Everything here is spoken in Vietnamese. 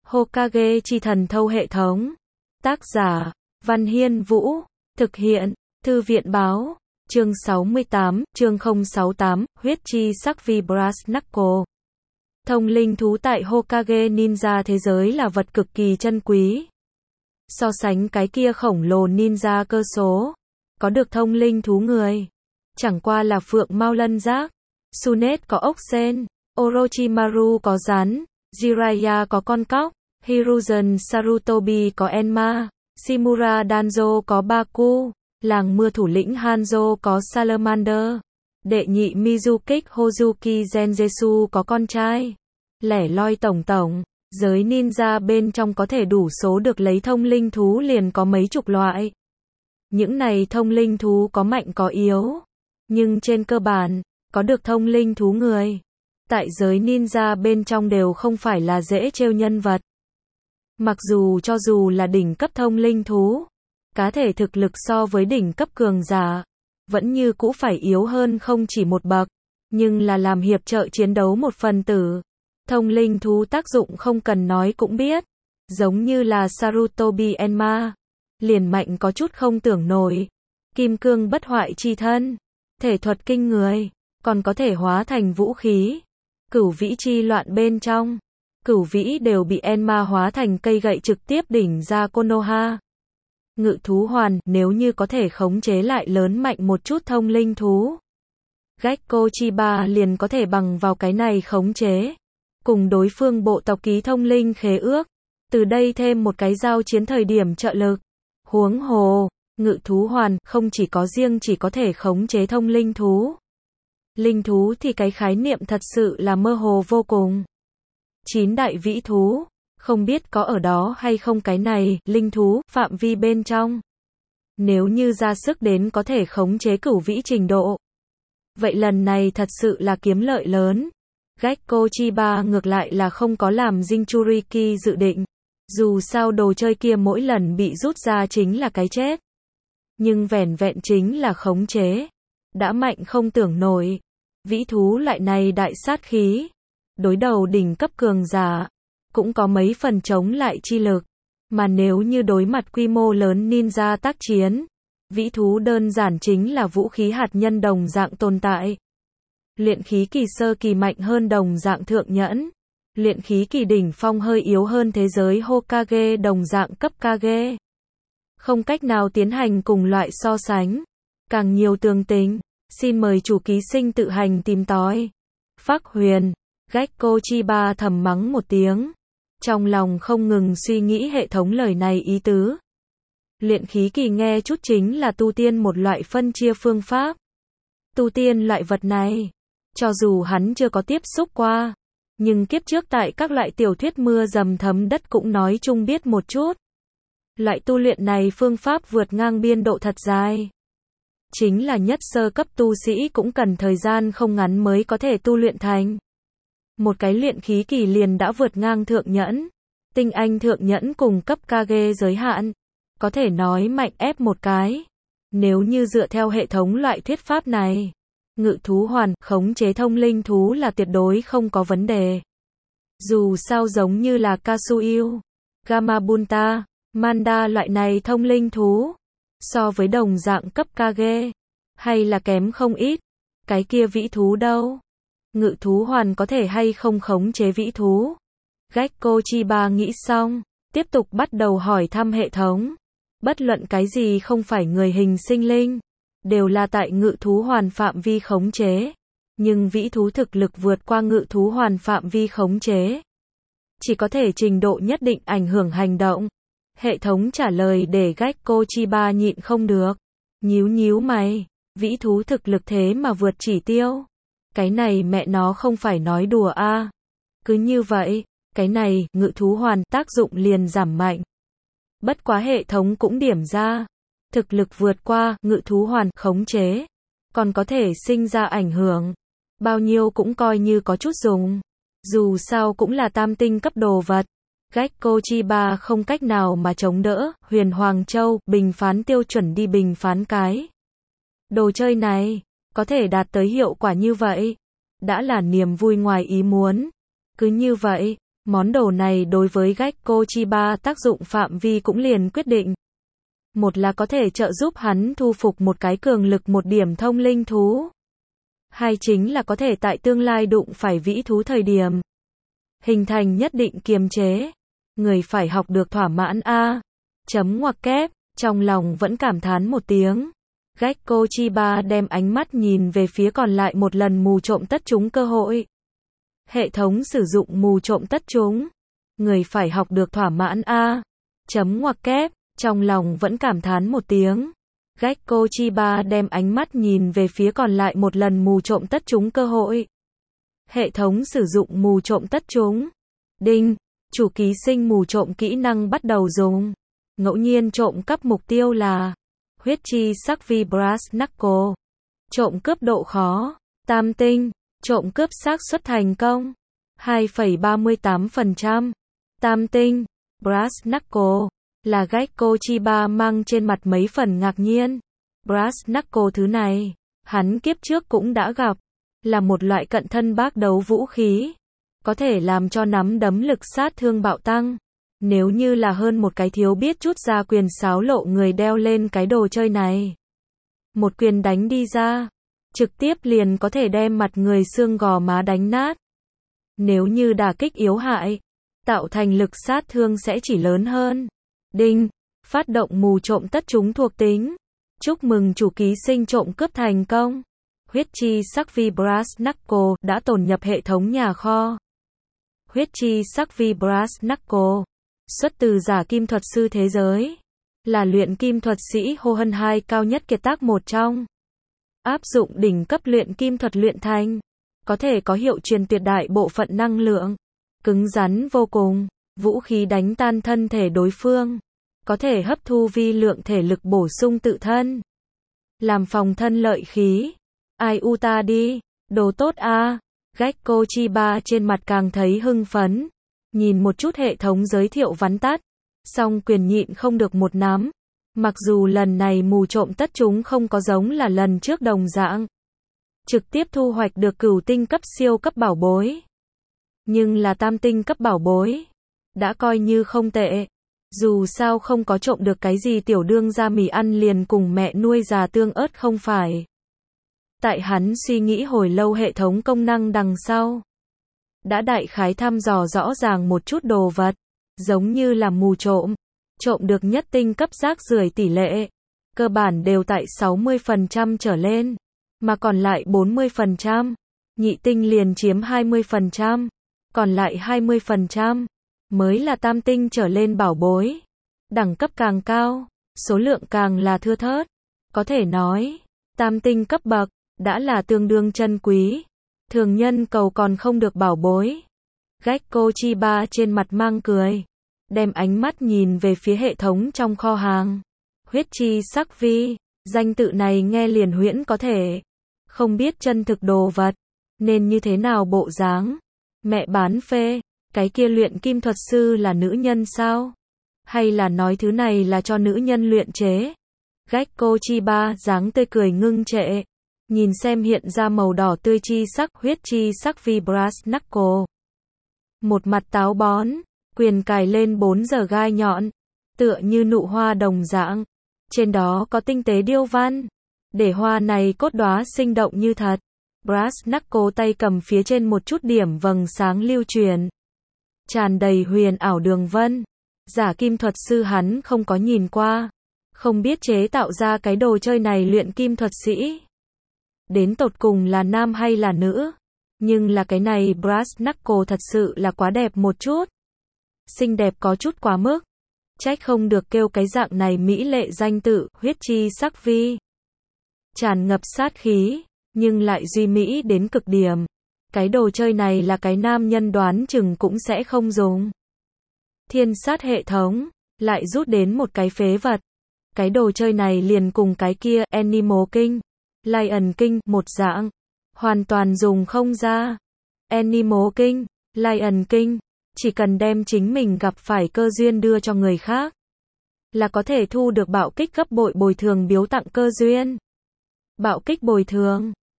Hokage chi thần thâu hệ thống. Tác giả, Văn Hiên Vũ. Thực hiện, Thư viện Báo. Chương 68, chương 068, huyết chi sắc vi Brass Knuckle. Thông linh thú tại Hokage Ninja thế giới là vật cực kỳ chân quý. So sánh cái kia khổng lồ ninja cơ số, có được thông linh thú người chẳng qua là phượng mao lân giác. Sunet có ốc sên, Orochimaru có rắn, Jiraiya có con cóc, Hiruzen Sarutobi có Enma, Shimura Danzo có Baku, làng mưa thủ lĩnh Hanzo có Salamander, đệ nhị Mizukik Hozuki Genjetsu có con trai. Lẻ loi tổng tổng, giới ninja bên trong có thể đủ số được lấy thông linh thú liền có mấy chục loại. Những này thông linh thú có mạnh có yếu, nhưng trên cơ bản, có được thông linh thú người tại giới ninja bên trong đều không phải là dễ trêu nhân vật. Mặc dù cho dù là đỉnh cấp thông linh thú, cá thể thực lực so với đỉnh cấp cường giả, vẫn như cũ phải yếu hơn không chỉ một bậc, nhưng là làm hiệp trợ chiến đấu một phần tử. Thông linh thú tác dụng không cần nói cũng biết, giống như là Sarutobi Enma, liền mạnh có chút không tưởng nổi. Kim cương bất hoại chi thân, thể thuật kinh người, còn có thể hóa thành vũ khí. Cửu vĩ chi loạn bên trong, cửu vĩ đều bị Enma hóa thành cây gậy trực tiếp đỉnh ra Konoha. Ngự thú hoàn, nếu như có thể khống chế lại lớn mạnh một chút thông linh thú, Gekko Chiba liền có thể bằng vào cái này khống chế, cùng đối phương bộ tộc ký thông linh khế ước, từ đây thêm một cái giao chiến thời điểm trợ lực. Huống hồ, ngự thú hoàn không chỉ có riêng chỉ có thể khống chế thông linh thú. Linh thú thì cái khái niệm thật sự là mơ hồ vô cùng. 9 đại vĩ thú, không biết có ở đó hay không cái này, linh thú, phạm vi bên trong. Nếu như ra sức đến có thể khống chế cửu vĩ trình độ, vậy lần này thật sự là kiếm lợi lớn. Gekko Chiba ngược lại là không có làm Jinchuriki dự định. Dù sao đồ chơi kia mỗi lần bị rút ra chính là cái chết. Nhưng vẻn vẹn chính là khống chế, đã mạnh không tưởng nổi. Vĩ thú loại này đại sát khí, đối đầu đỉnh cấp cường giả, cũng có mấy phần chống lại chi lực. Mà nếu như đối mặt quy mô lớn ninja tác chiến, vĩ thú đơn giản chính là vũ khí hạt nhân đồng dạng tồn tại. Luyện khí kỳ sơ kỳ mạnh hơn đồng dạng thượng nhẫn. Luyện khí kỳ đỉnh phong hơi yếu hơn thế giới Hokage đồng dạng cấp Kage. Không cách nào tiến hành cùng loại so sánh. Càng nhiều tường tính, xin mời chủ ký sinh tự hành tìm tòi. Phác huyền, Gekko Chiba thầm mắng một tiếng. Trong lòng không ngừng suy nghĩ hệ thống lời này ý tứ. Luyện khí kỳ nghe chút chính là tu tiên một loại phân chia phương pháp. Tu tiên loại vật này, cho dù hắn chưa có tiếp xúc qua, nhưng kiếp trước tại các loại tiểu thuyết mưa dầm thấm đất cũng nói chung biết một chút. Loại tu luyện này phương pháp vượt ngang biên độ thật dài. Chính là nhất sơ cấp tu sĩ cũng cần thời gian không ngắn mới có thể tu luyện thành. Một cái luyện khí kỳ liền đã vượt ngang thượng nhẫn. Tinh anh thượng nhẫn cùng cấp Kage giới hạn, có thể nói mạnh ép một cái. Nếu như dựa theo hệ thống loại thuyết pháp này, ngự thú hoàn, khống chế thông linh thú là tuyệt đối không có vấn đề. Dù sao giống như là Kasuyu, Gamabunta, Manda loại này thông linh thú, so với đồng dạng cấp Kage, hay là kém không ít. Cái kia vĩ thú đâu? Ngự thú hoàn có thể hay không khống chế vĩ thú? Gekko Chiba nghĩ xong, tiếp tục bắt đầu hỏi thăm hệ thống. Bất luận cái gì không phải người hình sinh linh, đều là tại ngự thú hoàn phạm vi khống chế. Nhưng vĩ thú thực lực vượt qua ngự thú hoàn phạm vi khống chế, chỉ có thể trình độ nhất định ảnh hưởng hành động. Hệ thống trả lời để Gekko Chiba nhịn không được. Nhíu mày, vĩ thú thực lực thế mà vượt chỉ tiêu. Cái này mẹ nó không phải nói đùa a. Cứ như vậy, cái này, ngự thú hoàn, tác dụng liền giảm mạnh. Bất quá hệ thống cũng điểm ra, thực lực vượt qua, ngự thú hoàn, khống chế, còn có thể sinh ra ảnh hưởng. Bao nhiêu cũng coi như có chút dùng. Dù sao cũng là tam tinh cấp đồ vật. Gekko Chiba không cách nào mà chống đỡ. Huyền Hoàng Châu, bình phán tiêu chuẩn đi bình phán cái đồ chơi này, có thể đạt tới hiệu quả như vậy, đã là niềm vui ngoài ý muốn. Cứ như vậy, Món đồ này đối với Gekko Chiba tác dụng phạm vi cũng liền quyết định. Một là có thể trợ giúp hắn thu phục một cái cường lực một điểm thông linh thú. Hai chính là có thể tại tương lai đụng phải vĩ thú thời điểm. Hình thành nhất định kiềm chế. Người phải học được thỏa mãn a. Chấm ngoặc kép, trong lòng vẫn cảm thán một tiếng. Gekko Chiba đem ánh mắt nhìn về phía còn lại một lần mù trộm tất chúng cơ hội. Hệ thống sử dụng mù trộm tất chúng. Người phải học được thỏa mãn a. Chấm ngoặc kép, trong lòng vẫn cảm thán một tiếng. Gekko Chiba đem ánh mắt nhìn về phía còn lại một lần mù trộm tất chúng cơ hội. Hệ thống sử dụng mù trộm tất chúng. Đinh, chủ ký sinh mù trộm kỹ năng bắt đầu dùng. Ngẫu nhiên trộm cắp mục tiêu là huyết chi sắc vi brass knuckle. Trộm cướp độ khó tam tinh. Trộm cướp xác suất thành công 2,38%. Tam tinh brass knuckle là Gekko Chiba mang trên mặt mấy phần ngạc nhiên. Brass knuckle thứ này, hắn kiếp trước cũng đã gặp, là một loại cận thân bác đấu vũ khí, có thể làm cho nắm đấm lực sát thương bạo tăng. Nếu như là hơn một cái thiếu biết chút ra quyền xáo lộ người đeo lên cái đồ chơi này, một quyền đánh đi ra, trực tiếp liền có thể đem mặt người xương gò má đánh nát. Nếu như đả kích yếu hại, tạo thành lực sát thương sẽ chỉ lớn hơn. Đinh, phát động mù trộm tất chúng thuộc tính. Chúc mừng chủ ký sinh trộm cướp thành công. Huyết chi sắc vi brass knuckle đã tồn nhập hệ thống nhà kho. Huyết chi sắc vi brass knuckle, xuất từ giả kim thuật sư thế giới, là luyện kim thuật sĩ Hô Hân 2 cao nhất kiệt tác một trong. Áp dụng đỉnh cấp luyện kim thuật luyện thành, có thể có hiệu truyền tuyệt đại bộ phận năng lượng, cứng rắn vô cùng, vũ khí đánh tan thân thể đối phương, có thể hấp thu vi lượng thể lực bổ sung tự thân, làm phòng thân lợi khí. Ai u ta đi, đồ tốt a. Gekko Chiba trên mặt càng thấy hưng phấn, nhìn một chút hệ thống giới thiệu vắn tắt, song quyền nhịn không được một nắm. Mặc dù lần này mù trộm tất chúng không có giống là lần trước đồng dạng, trực tiếp thu hoạch được cửu tinh cấp siêu cấp bảo bối, nhưng là tam tinh cấp bảo bối, đã coi như không tệ. Dù sao không có trộm được cái gì tiểu đương gia mì ăn liền cùng mẹ nuôi già tương ớt không phải. Tại hắn suy nghĩ hồi lâu hệ thống công năng đằng sau, đã đại khái thăm dò rõ ràng một chút đồ vật, giống như là mù trộm, trộm được nhất tinh cấp rác rưởi tỷ lệ, cơ bản đều tại 60% trở lên, mà còn lại 40%, nhị tinh liền chiếm 20%, còn lại 20%, mới là tam tinh trở lên bảo bối. Đẳng cấp càng cao, số lượng càng là thưa thớt, có thể nói, tam tinh cấp bậc, đã là tương đương chân quý, thường nhân cầu còn không được bảo bối. Gekko Chiba trên mặt mang cười, đem ánh mắt nhìn về phía hệ thống trong kho hàng. Huyết chi sắc vi, danh tự này nghe liền huyễn có thể, không biết chân thực đồ vật, nên như thế nào bộ dáng. Mẹ bán phê, cái kia luyện kim thuật sư là nữ nhân sao? Hay là nói thứ này là cho nữ nhân luyện chế? Gekko Chiba dáng tươi cười ngưng trệ, nhìn xem hiện ra màu đỏ tươi chi sắc huyết chi sắc vi brass knuckle. Một mặt táo bón, quyền cài lên 4 giờ gai nhọn, tựa như nụ hoa đồng dạng. Trên đó có tinh tế điêu văn, để hoa này cốt đóa sinh động như thật. Brass knuckle tay cầm phía trên một chút điểm vầng sáng lưu truyền, tràn đầy huyền ảo đường vân. Giả kim thuật sư hắn không có nhìn qua, không biết chế tạo ra cái đồ chơi này luyện kim thuật sĩ đến tột cùng là nam hay là nữ, nhưng là cái này brass knuckle thật sự là quá đẹp một chút, xinh đẹp có chút quá mức, trách không được kêu cái dạng này mỹ lệ danh tự huyết chi sắc vi. Tràn ngập sát khí, nhưng lại duy mỹ đến cực điểm. Cái đồ chơi này là cái nam nhân đoán chừng cũng sẽ không dùng. Thiên sát hệ thống, lại rút đến một cái phế vật. Cái đồ chơi này liền cùng cái kia Animal King, Lion King một dạng, hoàn toàn dùng không ra. Animal King, Lion King, chỉ cần đem chính mình gặp phải cơ duyên đưa cho người khác, là có thể thu được bạo kích gấp bội bồi thường biếu tặng cơ duyên. Bạo kích bồi thường,